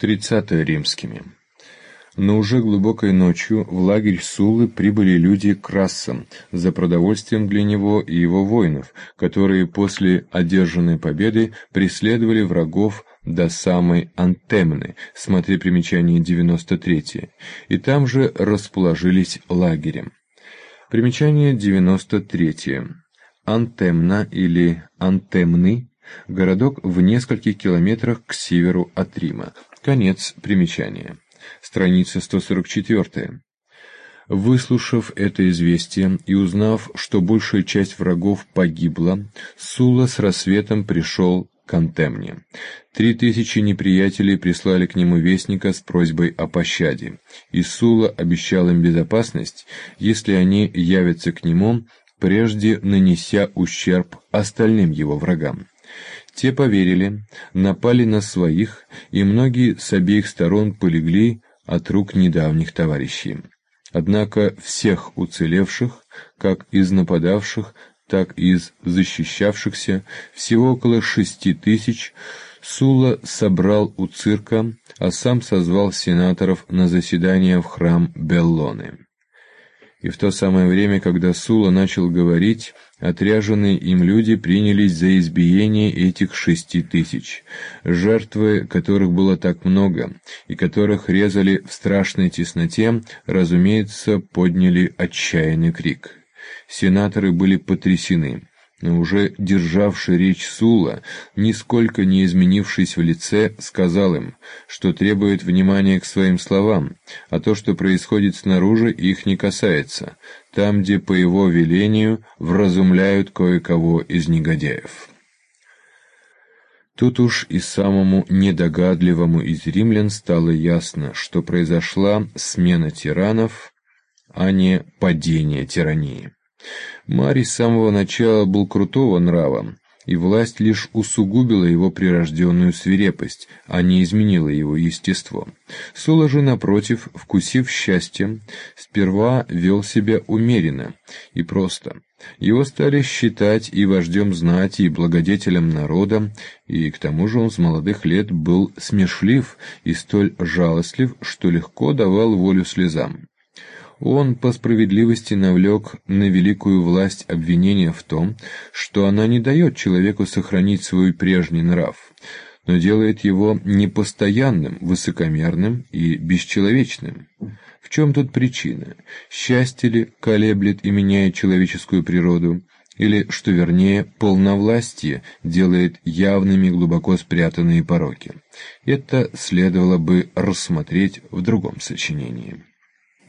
30 римскими. Но уже глубокой ночью в лагерь Суллы прибыли люди Краса за продовольствием для него и его воинов, которые после одержанной победы преследовали врагов до самой Антемны, смотри примечание 93, и там же расположились лагерем. Примечание 93. Антемна или Антемны – городок в нескольких километрах к северу от Рима. Конец примечания. Страница 144. Выслушав это известие и узнав, что большая часть врагов погибла, Сулла с рассветом пришел к Антемне. 3000 неприятелей прислали к нему вестника с просьбой о пощаде, и Сулла обещал им безопасность, если они явятся к нему, прежде нанеся ущерб остальным его врагам. Те поверили, напали на своих, и многие с обеих сторон полегли от рук недавних товарищей. Однако всех уцелевших, как из нападавших, так и из защищавшихся, всего около 6000, Сулла собрал у цирка, а сам созвал сенаторов на заседание в храм Беллоны. И в то самое время, когда Сулла начал говорить, отряженные им люди принялись за избиение этих 6000, жертвы которых было так много, и которых резали в страшной тесноте, разумеется, подняли отчаянный крик. Сенаторы были потрясены, но уже державший речь Сулла, нисколько не изменившись в лице, сказал им, что требует внимания к своим словам, а то, что происходит снаружи, их не касается, там, где по его велению вразумляют кое-кого из негодяев. Тут уж и самому недогадливому из римлян стало ясно, что произошла смена тиранов, а не падение тирании. Марий с самого начала был крутого нрава, и власть лишь усугубила его прирожденную свирепость, а не изменила его естество. Сулла же, напротив, вкусив счастье, сперва вел себя умеренно и просто. Его стали считать и вождем знати, и благодетелем народа, и к тому же он с молодых лет был смешлив и столь жалостлив, что легко давал волю слезам. Он по справедливости навлек на великую власть обвинение в том, что она не дает человеку сохранить свой прежний нрав, но делает его непостоянным, высокомерным и бесчеловечным. В чем тут причина? Счастье ли колеблет и меняет человеческую природу, или, что вернее, полновластие делает явными глубоко спрятанные пороки? Это следовало бы рассмотреть в другом сочинении.